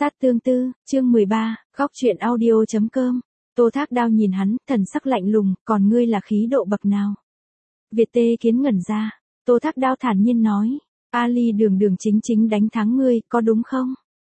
Sát tương tư, chương 13, góc truyện audio.com. Tô Thác Đao nhìn hắn, thần sắc lạnh lùng, còn ngươi là khí độ bậc nào? Việt Tê Kiến ngẩn ra. Tô Thác Đao thản nhiên nói, Ali đường đường chính chính đánh thắng ngươi, có đúng không?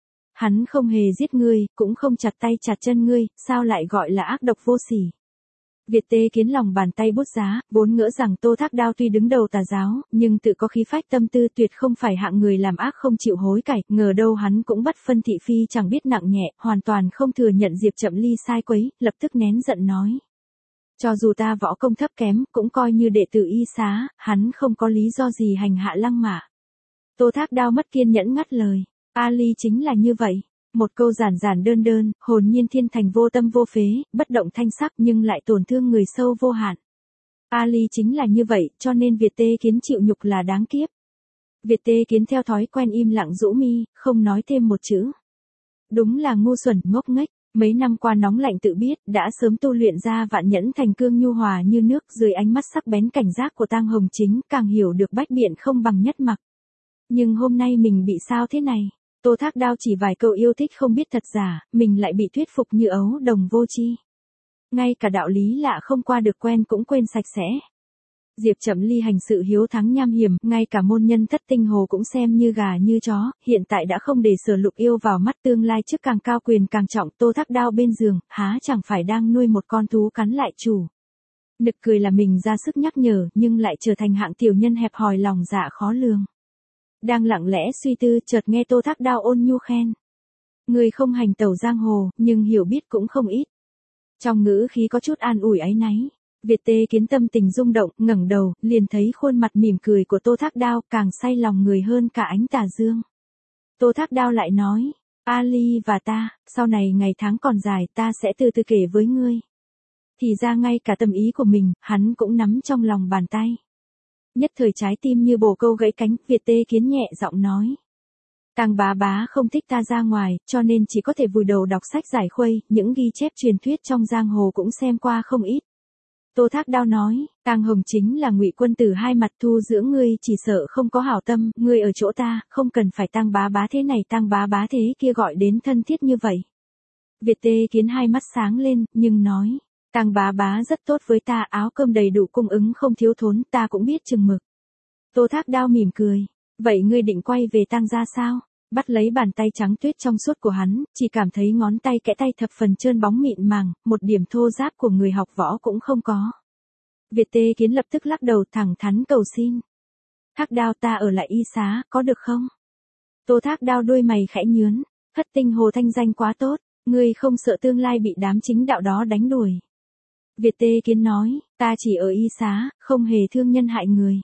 Hắn không hề giết ngươi, cũng không chặt tay chặt chân ngươi, sao lại gọi là ác độc vô sỉ? Việt Tê Kiến lòng bàn tay bút giá, vốn ngỡ rằng Tô Thác Đao tuy đứng đầu tà giáo, nhưng tự có khí phách tâm tư tuyệt không phải hạng người làm ác không chịu hối cải, ngờ đâu hắn cũng bất phân thị phi chẳng biết nặng nhẹ, hoàn toàn không thừa nhận Diệp Chậm Ly sai quấy, lập tức nén giận nói. Cho dù ta võ công thấp kém, cũng coi như đệ tử Y Xá, hắn không có lý do gì hành hạ Lăng Mạ. Tô Thác Đao mất kiên nhẫn ngắt lời, Ali chính là như vậy. Một câu giản giản đơn đơn, hồn nhiên thiên thành vô tâm vô phế, bất động thanh sắc nhưng lại tổn thương người sâu vô hạn. Ali chính là như vậy, cho nên Việt Tê Kiến chịu nhục là đáng kiếp. Việt Tê Kiến theo thói quen im lặng rũ mi, không nói thêm một chữ. Đúng là ngu xuẩn ngốc nghếch, mấy năm qua nóng lạnh tự biết, đã sớm tu luyện ra vạn nhẫn thành cương nhu hòa như nước, dưới ánh mắt sắc bén cảnh giác của Tang Hồng Chính, càng hiểu được bách biện không bằng nhất mặc. Nhưng hôm nay mình bị sao thế này? Tô Thác Đao chỉ vài câu yêu thích không biết thật giả, mình lại bị thuyết phục như ấu đồng vô tri. Ngay cả đạo lý lạ không qua được quen cũng quên sạch sẽ. Diệp Chậm Ly hành sự hiếu thắng nham hiểm, ngay cả môn nhân Thất Tinh Hồ cũng xem như gà như chó, hiện tại đã không để Sở Lục yêu vào mắt, tương lai chức càng cao quyền càng trọng. Tô Thác Đao bên giường, há chẳng phải đang nuôi một con thú cắn lại chủ. Nực cười là mình ra sức nhắc nhở, nhưng lại trở thành hạng tiểu nhân hẹp hòi lòng dạ khó lường. Đang lặng lẽ suy tư, chợt nghe Tô Thác Đao ôn nhu khen. Người không hành tẩu giang hồ, nhưng hiểu biết cũng không ít. Trong ngữ khí có chút an ủi áy náy. Việt Tê Kiến tâm tình rung động, ngẩng đầu, liền thấy khuôn mặt mỉm cười của Tô Thác Đao, càng say lòng người hơn cả ánh tà dương. Tô Thác Đao lại nói, Ali và ta, sau này ngày tháng còn dài, ta sẽ từ từ kể với ngươi. Thì ra ngay cả tâm ý của mình, hắn cũng nắm trong lòng bàn tay. Nhất thời trái tim như bồ câu gãy cánh, Việt Tê Kiến nhẹ giọng nói. Tang bá bá không thích ta ra ngoài, cho nên chỉ có thể vùi đầu đọc sách giải khuây, những ghi chép truyền thuyết trong giang hồ cũng xem qua không ít. Tô Thác Đao nói, Tang Hồng Chính là ngụy quân tử hai mặt, thu dưỡng ngươi chỉ sợ không có hảo tâm, ngươi ở chỗ ta, không cần phải Tang bá bá thế này Tang bá bá thế kia gọi đến thân thiết như vậy. Việt Tê Kiến hai mắt sáng lên, nhưng nói. Tang bá bá rất tốt với ta, áo cơm đầy đủ cung ứng không thiếu thốn, ta cũng biết chừng mực. Tô Thác Đao mỉm cười, vậy ngươi định quay về Tang gia sao? Bắt lấy bàn tay trắng tuyết trong suốt của hắn, chỉ cảm thấy ngón tay kẽ tay thập phần trơn bóng mịn màng, một điểm thô ráp của người học võ cũng không có. Việt Tê Kiến lập tức lắc đầu thẳng thắn cầu xin. Thác Đao ta ở lại Y Xá, có được không? Tô Thác Đao đôi mày khẽ nhướn, Thất Tinh Hồ thanh danh quá tốt, ngươi không sợ tương lai bị đám chính đạo đó đánh đuổi. Việt Tê Kiến nói, ta chỉ ở Y Xá, không hề thương nhân hại người.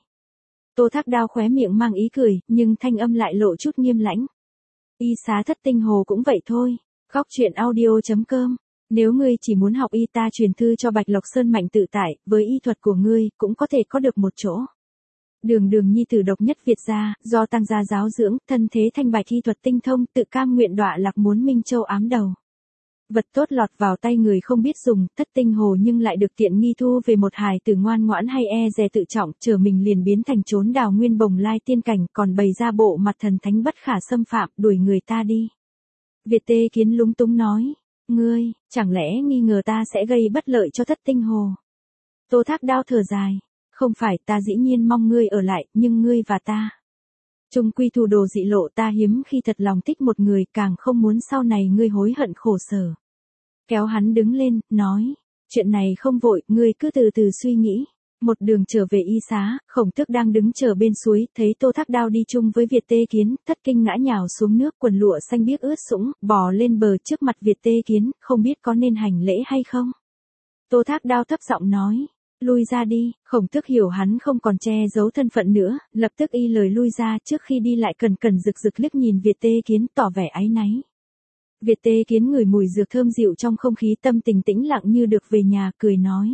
Tô Thác Đao khóe miệng mang ý cười, nhưng thanh âm lại lộ chút nghiêm lãnh. Y Xá Thất Tinh Hồ cũng vậy thôi. Góc truyện audio.com. Nếu ngươi chỉ muốn học y, ta truyền thư cho Bạch Lộc Sơn Mạnh tự tại, với y thuật của ngươi, cũng có thể có được một chỗ. Đường đường nhi tử độc nhất Việt gia, do Tang gia giáo dưỡng, thân thế thanh bạch y thuật tinh thông, tự cam nguyện đọa lạc muốn Minh Châu ám đầu. Vật tốt lọt vào tay người không biết dùng, Thất Tinh Hồ nhưng lại được tiện nghi thu về một hài tử ngoan ngoãn hay e dè tự trọng, chờ mình liền biến thành trốn đào nguyên bồng lai tiên cảnh, còn bày ra bộ mặt thần thánh bất khả xâm phạm, đuổi người ta đi. Việt Tê Kiến lúng túng nói, ngươi, chẳng lẽ nghi ngờ ta sẽ gây bất lợi cho Thất Tinh Hồ? Tô Thác Đao thở dài, không phải, ta dĩ nhiên mong ngươi ở lại, nhưng ngươi và ta. Chung quy thù đồ dị lộ, ta hiếm khi thật lòng thích một người, càng không muốn sau này ngươi hối hận khổ sở. Kéo hắn đứng lên, nói, chuyện này không vội, ngươi cứ từ từ suy nghĩ. Một đường trở về Y Xá, Khổng Tước đang đứng chờ bên suối, thấy Tô Thác Đao đi chung với Việt Tê Kiến, thất kinh ngã nhào xuống nước, quần lụa xanh biếc ướt sũng, bò lên bờ trước mặt Việt Tê Kiến, không biết có nên hành lễ hay không. Tô Thác Đao thấp giọng nói, lui ra đi. Khổng Tước hiểu hắn không còn che giấu thân phận nữa, lập tức y lời lui ra, trước khi đi lại cẩn rực rực liếc nhìn Việt Tê Kiến, tỏ vẻ áy náy. Việt Tê Kiến ngửi mùi dược thơm dịu trong không khí, tâm tình tĩnh lặng như được về nhà, cười nói.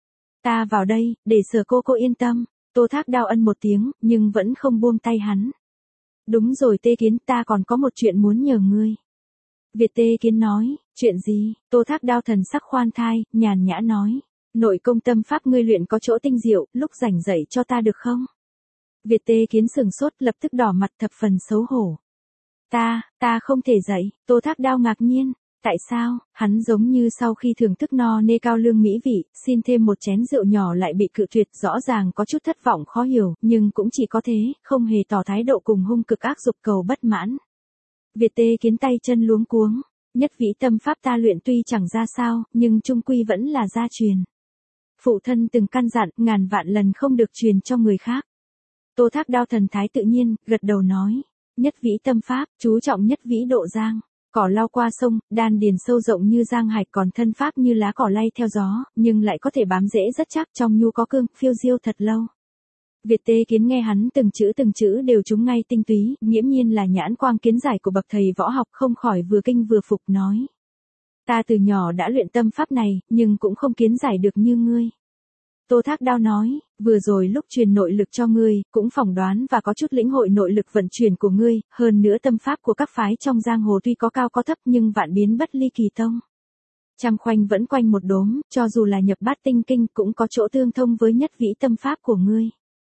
Ta vào đây, để Sở cô yên tâm. Tô Thác Đao ân một tiếng, nhưng vẫn không buông tay hắn. Đúng rồi Tê Kiến, ta còn có một chuyện muốn nhờ ngươi. Việt Tê Kiến nói, chuyện gì? Tô Thác Đao thần sắc khoan thai, nhàn nhã nói. Nội công tâm pháp ngươi luyện có chỗ tinh diệu, lúc rảnh dạy cho ta được không? Việt Tê Kiến sừng sốt, lập tức đỏ mặt thập phần xấu hổ. Ta không thể dậy, Tô Thác Đao ngạc nhiên. Tại sao, hắn giống như sau khi thưởng thức no nê cao lương mỹ vị, xin thêm một chén rượu nhỏ lại bị cự tuyệt, rõ ràng có chút thất vọng khó hiểu, nhưng cũng chỉ có thế, không hề tỏ thái độ cùng hung cực ác dục cầu bất mãn. Việt Tê Kiến tay chân luống cuống, nhất vĩ tâm pháp ta luyện tuy chẳng ra sao, nhưng chung quy vẫn là gia truyền. Phụ thân từng căn dặn, ngàn vạn lần không được truyền cho người khác. Tô Thác Đao thần thái tự nhiên, gật đầu nói, nhất vĩ tâm pháp, chú trọng nhất vĩ độ giang. Cỏ lao qua sông, đan điền sâu rộng như giang hải, còn thân pháp như lá cỏ lay theo gió, nhưng lại có thể bám rễ rất chắc, trong nhu có cương, phiêu diêu thật lâu. Việt Tê Kiến nghe hắn từng chữ đều trúng ngay tinh túy, nghiễm nhiên là nhãn quang kiến giải của bậc thầy võ học, không khỏi vừa kinh vừa phục nói. Ta từ nhỏ đã luyện tâm pháp này, nhưng cũng không kiến giải được như ngươi. Tô Thác Đao nói, vừa rồi lúc truyền nội lực cho ngươi, cũng phỏng đoán và có chút lĩnh hội nội lực vận chuyển của ngươi, hơn nữa tâm pháp của các phái trong giang hồ tuy có cao có thấp nhưng vạn biến bất ly kỳ tông. Trăm khoanh vẫn quanh một đốm, cho dù là nhập bát tinh kinh cũng có chỗ tương thông với nhất vĩ tâm pháp của ngươi.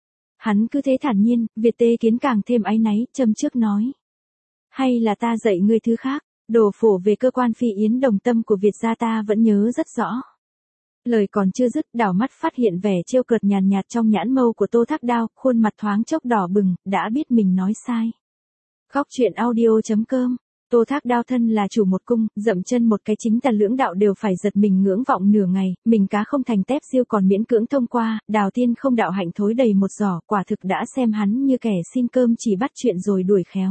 Hắn cứ thế thản nhiên, Việt Tê Kiến càng thêm áy náy, châm trước nói. Hay là ta dạy ngươi thứ khác, đồ phổ về cơ quan phi yến đồng tâm của Việt gia ta vẫn nhớ rất rõ. Lời còn chưa dứt, đảo mắt phát hiện vẻ trêu cợt nhàn nhạt trong nhãn mâu của Tô Thác Đao, khuôn mặt thoáng chốc đỏ bừng, đã biết mình nói sai. Góc truyện audio.com. Tô Thác Đao thân là chủ một cung, dậm chân một cái chính tà lưỡng đạo đều phải giật mình ngưỡng vọng nửa ngày, mình cá không thành tép diêu còn miễn cưỡng thông qua, đào tiên không đạo hạnh thối đầy một giỏ, quả thực đã xem hắn như kẻ xin cơm chỉ bắt chuyện rồi đuổi khéo.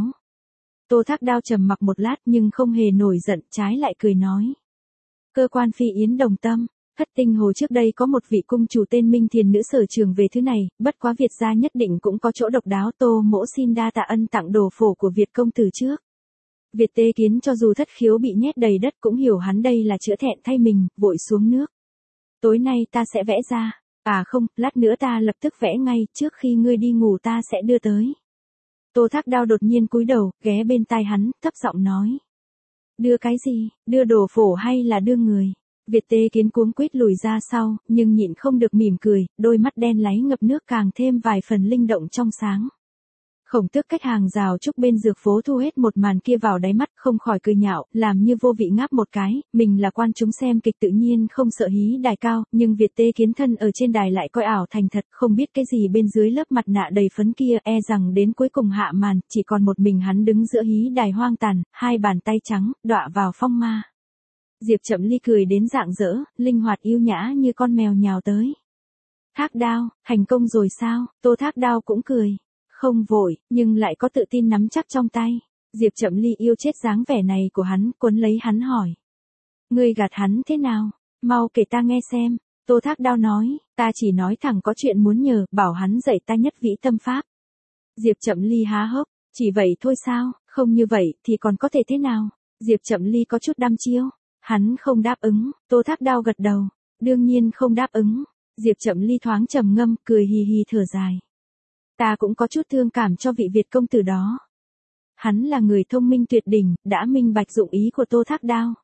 Tô Thác Đao trầm mặc một lát nhưng không hề nổi giận, trái lại cười nói. Cơ quan phi yến đồng tâm. Thất Tinh Hồ trước đây có một vị cung chủ tên Minh Thiền nữ sở trường về thứ này, bất quá Việt gia nhất định cũng có chỗ độc đáo. Tô mỗ xin đa tạ ân tặng đồ phổ của Việt công tử trước. Việt Tê Kiến cho dù thất khiếu bị nhét đầy đất cũng hiểu hắn đây là chữa thẹn thay mình, vội xuống nước. Tối nay ta sẽ vẽ ra. À không, lát nữa ta lập tức vẽ ngay, trước khi ngươi đi ngủ ta sẽ đưa tới. Tô Thác Đao đột nhiên cúi đầu, ghé bên tai hắn, thấp giọng nói. Đưa cái gì, đưa đồ phổ hay là đưa người? Việt Tê Kiến cuống quýt lùi ra sau, nhưng nhịn không được mỉm cười, đôi mắt đen láy ngập nước càng thêm vài phần linh động trong sáng. Khổng Tước cách hàng rào trúc bên dược phố thu hết một màn kia vào đáy mắt, không khỏi cười nhạo, làm như vô vị ngáp một cái, mình là quan chúng xem kịch tự nhiên không sợ hí đài cao, nhưng Việt Tê Kiến thân ở trên đài lại coi ảo thành thật, không biết cái gì bên dưới lớp mặt nạ đầy phấn kia, e rằng đến cuối cùng hạ màn, chỉ còn một mình hắn đứng giữa hí đài hoang tàn, hai bàn tay trắng, đọa vào phong ma. Diệp Chậm Ly cười đến rạng rỡ, linh hoạt yêu nhã như con mèo nhào tới. Thác Đao, thành công rồi sao? Tô Thác Đao cũng cười. Không vội, nhưng lại có tự tin nắm chắc trong tay. Diệp Chậm Ly yêu chết dáng vẻ này của hắn, cuốn lấy hắn hỏi. Ngươi gạt hắn thế nào? Mau kể ta nghe xem. Tô Thác Đao nói, ta chỉ nói thẳng có chuyện muốn nhờ, bảo hắn dạy ta nhất vĩ tâm pháp. Diệp Chậm Ly há hốc, chỉ vậy thôi sao? Không như vậy thì còn có thể thế nào? Diệp Chậm Ly có chút đăm chiêu. Hắn không đáp ứng, Tô Thác Đao gật đầu, đương nhiên không đáp ứng. Diệp Chậm Ly thoáng trầm ngâm, cười hì hì thở dài. Ta cũng có chút thương cảm cho vị Việt công tử đó. Hắn là người thông minh tuyệt đỉnh, đã minh bạch dụng ý của Tô Thác Đao.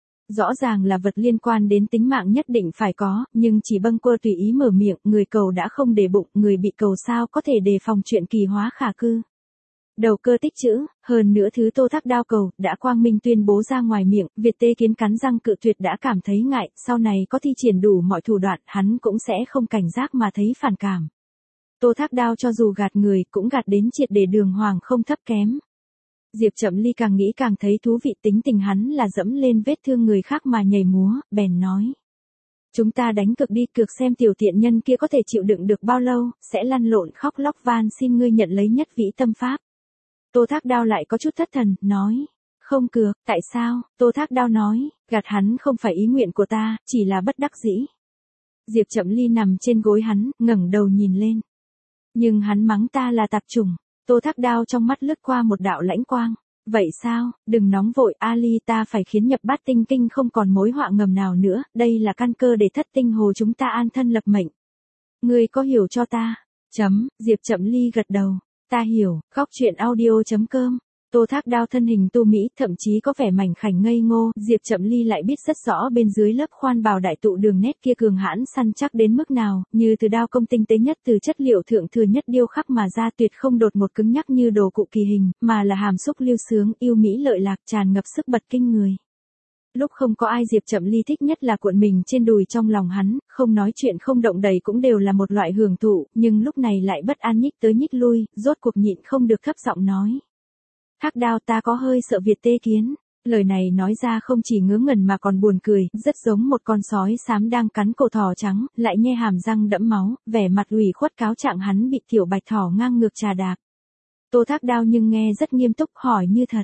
Rõ ràng là vật liên quan đến tính mạng nhất định phải có, nhưng chỉ bâng quơ tùy ý mở miệng, người cầu đã không để bụng, người bị cầu sao có thể đề phòng chuyện kỳ hóa khả cư. Đầu cơ tích trữ, hơn nữa thứ Tô Thác Đao cầu, đã quang minh tuyên bố ra ngoài miệng, Việt Tê Kiến cắn răng cự tuyệt đã cảm thấy ngại, sau này có thi triển đủ mọi thủ đoạn, hắn cũng sẽ không cảnh giác mà thấy phản cảm. Tô Thác Đao cho dù gạt người, cũng gạt đến triệt để đường hoàng không thấp kém. Diệp Chậm Ly càng nghĩ càng thấy thú vị, tính tình hắn là dẫm lên vết thương người khác mà nhảy múa, bèn nói. Chúng ta đánh cược đi, cược xem tiểu tiện nhân kia có thể chịu đựng được bao lâu, sẽ lăn lộn khóc lóc van xin ngươi nhận lấy nhất vĩ tâm pháp. Tô Thác Đao lại có chút thất thần, nói. Không cược, tại sao? Tô Thác Đao nói, gạt hắn không phải ý nguyện của ta, chỉ là bất đắc dĩ. Diệp Chậm Ly nằm trên gối hắn, ngẩng đầu nhìn lên. Nhưng hắn mắng ta là tạp chủng. Tô Thác Đao trong mắt lướt qua một đạo lãnh quang. Vậy sao, đừng nóng vội Ali, ta phải khiến nhập bát tinh kinh không còn mối họa ngầm nào nữa, đây là căn cơ để Thất Tinh Hồ chúng ta an thân lập mệnh. Ngươi có hiểu cho ta? Diệp Chậm Ly gật đầu. Ta hiểu, góc truyện audio.com Tô Thác Đao thân hình tu mỹ, thậm chí có vẻ mảnh khảnh ngây ngô, Diệp Chậm Ly lại biết rất rõ bên dưới lớp khoan bào đại tụ đường nét kia cường hãn săn chắc đến mức nào, như từ đao công tinh tế nhất từ chất liệu thượng thừa nhất điêu khắc mà ra, tuyệt không đột ngột cứng nhắc như đồ cụ kỳ hình, mà là hàm xúc lưu sướng, yêu mỹ lợi lạc, tràn ngập sức bật kinh người. Lúc không có ai, Diệp Chậm Ly thích nhất là cuộn mình trên đùi trong lòng hắn, không nói chuyện không động đậy cũng đều là một loại hưởng thụ, nhưng lúc này lại bất an nhích tới nhích lui, rốt cuộc nhịn không được thấp giọng nói. Thác Đao, ta có hơi sợ Việt Tê Kiến. Lời này nói ra không chỉ ngớ ngẩn mà còn buồn cười, rất giống một con sói xám đang cắn cổ thỏ trắng, lại nhe hàm răng đẫm máu, vẻ mặt ủy khuất cáo trạng hắn bị tiểu bạch thỏ ngang ngược trà đạp. Tô Thác Đao nhưng nghe rất nghiêm túc, hỏi như thật.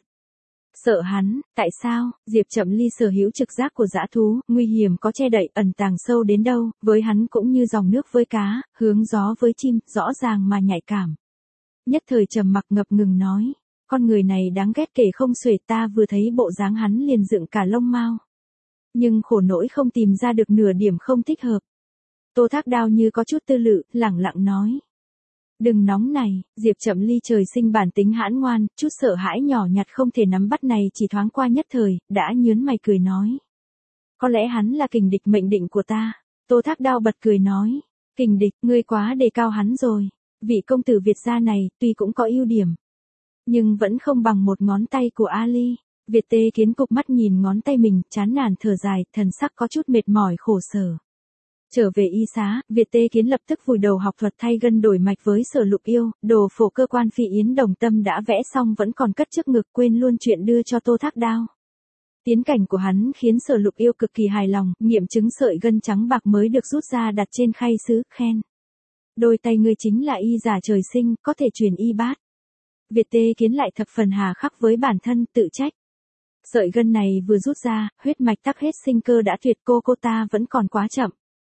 Sợ hắn, tại sao? Diệp Chậm Ly sở hữu trực giác của dã thú, nguy hiểm có che đậy, ẩn tàng sâu đến đâu, với hắn cũng như dòng nước với cá, hướng gió với chim, rõ ràng mà nhạy cảm. Nhất thời trầm mặc ngập ngừng nói. Con người này đáng ghét kể không xuể, ta vừa thấy bộ dáng hắn liền dựng cả lông mao. Nhưng khổ nỗi không tìm ra được nửa điểm không thích hợp. Tô Thác Đao như có chút tư lự, lẳng lặng nói. Đừng nóng này, Diệp Chậm Ly trời sinh bản tính hãn ngoan, chút sợ hãi nhỏ nhặt không thể nắm bắt này chỉ thoáng qua nhất thời, đã nhớn mày cười nói. Có lẽ hắn là kình địch mệnh định của ta. Tô Thác Đao bật cười nói. Kình địch, ngươi quá đề cao hắn rồi. Vị công tử Việt gia này, tuy cũng có ưu điểm. Nhưng vẫn không bằng một ngón tay của Ali. Việt Tê Kiến cục mắt nhìn ngón tay mình, chán nản thở dài, thần sắc có chút mệt mỏi khổ sở. Trở về y xá, Việt Tê Kiến lập tức vùi đầu học thuật thay gân đổi mạch với Sở Lục Yêu, đồ phổ cơ quan Phi Yến Đồng Tâm đã vẽ xong vẫn còn cất trước ngực, quên luôn chuyện đưa cho Tô Thác Đao. Tiến cảnh của hắn khiến Sở Lục Yêu cực kỳ hài lòng, nghiệm chứng sợi gân trắng bạc mới được rút ra đặt trên khay sứ, khen. Đôi tay ngươi chính là y giả trời sinh, có thể truyền y bát. Việt Tê Kiến lại thập phần hà khắc với bản thân, tự trách. Sợi gân này vừa rút ra, huyết mạch tắc hết sinh cơ đã tuyệt, cô ta vẫn còn quá chậm.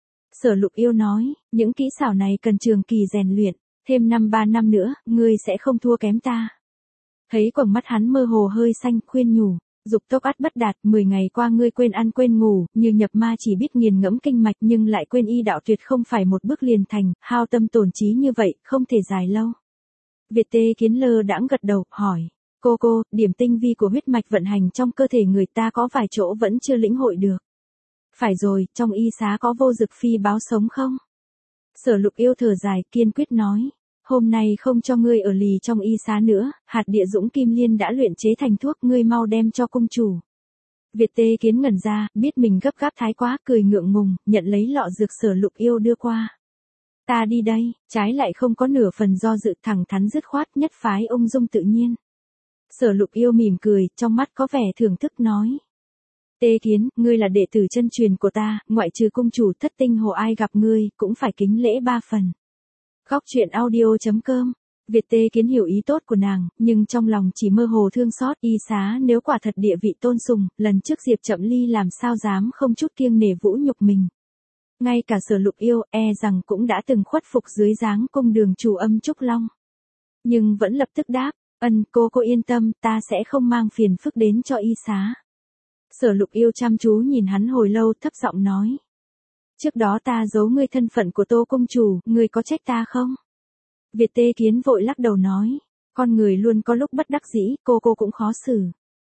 Sở Lục Yêu nói, những kỹ xảo này cần trường kỳ rèn luyện, thêm 3 năm nữa, ngươi sẽ không thua kém ta. Thấy quầng mắt hắn mơ hồ hơi xanh, khuyên nhủ, dục tốc ắt bất đạt, 10 ngày qua ngươi quên ăn quên ngủ, như nhập ma chỉ biết nghiền ngẫm kinh mạch nhưng lại quên y đạo tuyệt không phải một bước liền thành, hao tâm tổn trí như vậy, không thể dài lâu. Việt Tê Kiến lơ đãng gật đầu, hỏi, cô, điểm tinh vi của huyết mạch vận hành trong cơ thể người ta có vài chỗ vẫn chưa lĩnh hội được. Phải rồi, trong y xá có vô dực phi báo sống không? Sở Lục Yêu thở dài, kiên quyết nói, hôm nay không cho ngươi ở lì trong y xá nữa, hạt địa dũng kim liên đã luyện chế thành thuốc, ngươi mau đem cho cung chủ. Việt Tê Kiến ngẩn ra, biết mình gấp gáp thái quá, cười ngượng ngùng, nhận lấy lọ dược Sở Lục Yêu đưa qua. Ta đi đây, trái lại không có nửa phần do dự, thẳng thắn dứt khoát, nhất phái ung dung tự nhiên. Sở Lục Yêu mỉm cười, trong mắt có vẻ thưởng thức nói. Tê Kiến, ngươi là đệ tử chân truyền của ta, ngoại trừ cung chủ Thất Tinh Hồ ai gặp ngươi, cũng phải kính lễ 3 phần. Góc truyện audio.com. Việt Tê Kiến hiểu ý tốt của nàng, nhưng trong lòng chỉ mơ hồ thương xót, y xá nếu quả thật địa vị tôn sùng, lần trước Diệp Chậm Ly làm sao dám không chút kiêng nể vũ nhục mình. Ngay cả Sở Lục Yêu, rằng cũng đã từng khuất phục dưới dáng cung đường chủ Âm Trúc Long. Nhưng vẫn lập tức đáp, cô yên tâm, ta sẽ không mang phiền phức đến cho y xá. Sở Lục Yêu chăm chú nhìn hắn hồi lâu, thấp giọng nói. Trước đó ta giấu ngươi thân phận của Tô công chủ, ngươi có trách ta không? Việt Tê Kiến vội lắc đầu nói. Con người luôn có lúc bất đắc dĩ, cô cũng khó xử.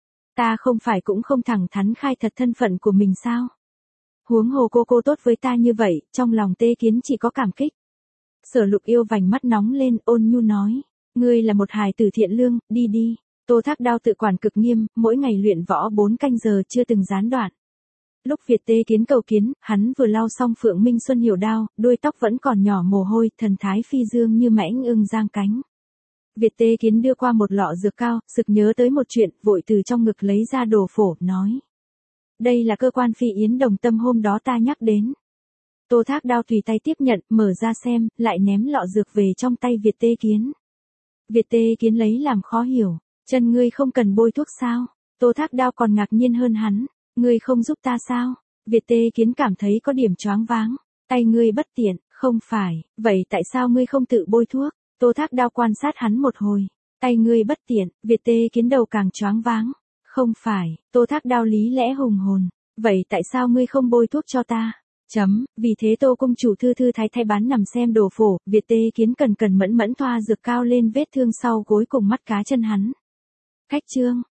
Ta không phải cũng không thẳng thắn khai thật thân phận của mình sao? Huống hồ cô tốt với ta như vậy, trong lòng Tê Kiến chỉ có cảm kích. Sở Lục Yêu vành mắt nóng lên, ôn nhu nói. Ngươi là một hài tử thiện lương, đi. Tô Thác Đao tự quản cực nghiêm, mỗi ngày luyện võ 4 canh giờ chưa từng gián đoạn. Lúc Việt Tê Kiến cầu kiến, hắn vừa lau xong Phượng Minh Xuân hiểu đao, đuôi tóc vẫn còn nhỏ mồ hôi, thần thái phi dương như mãnh ưng giang cánh. Việt Tê Kiến đưa qua một lọ dược cao, sực nhớ tới một chuyện, vội từ trong ngực lấy ra đồ phổ, nói. Đây là cơ quan Phi Yến Đồng Tâm hôm đó ta nhắc đến. Tô Thác Đao tùy tay tiếp nhận, mở ra xem, lại ném lọ dược về trong tay Việt Tê Kiến. Việt Tê Kiến lấy làm khó hiểu. Chân ngươi không cần bôi thuốc sao? Tô Thác Đao còn ngạc nhiên hơn hắn. Ngươi không giúp ta sao? Việt Tê Kiến cảm thấy có điểm choáng váng. Tay ngươi bất tiện, không phải. Vậy tại sao ngươi không tự bôi thuốc? Tô Thác Đao quan sát hắn một hồi. Tay ngươi bất tiện, Việt Tê Kiến đầu càng choáng váng. Không phải, Tô Thác Đao lý lẽ hùng hồn. Vậy tại sao ngươi không bôi thuốc cho ta? Vì thế Tô công chủ thư thư thái thái bán nằm xem đồ phổ, Việt Tê Kiến cần mẫn thoa dược cao lên vết thương sau gối cùng mắt cá chân hắn. Khách trương,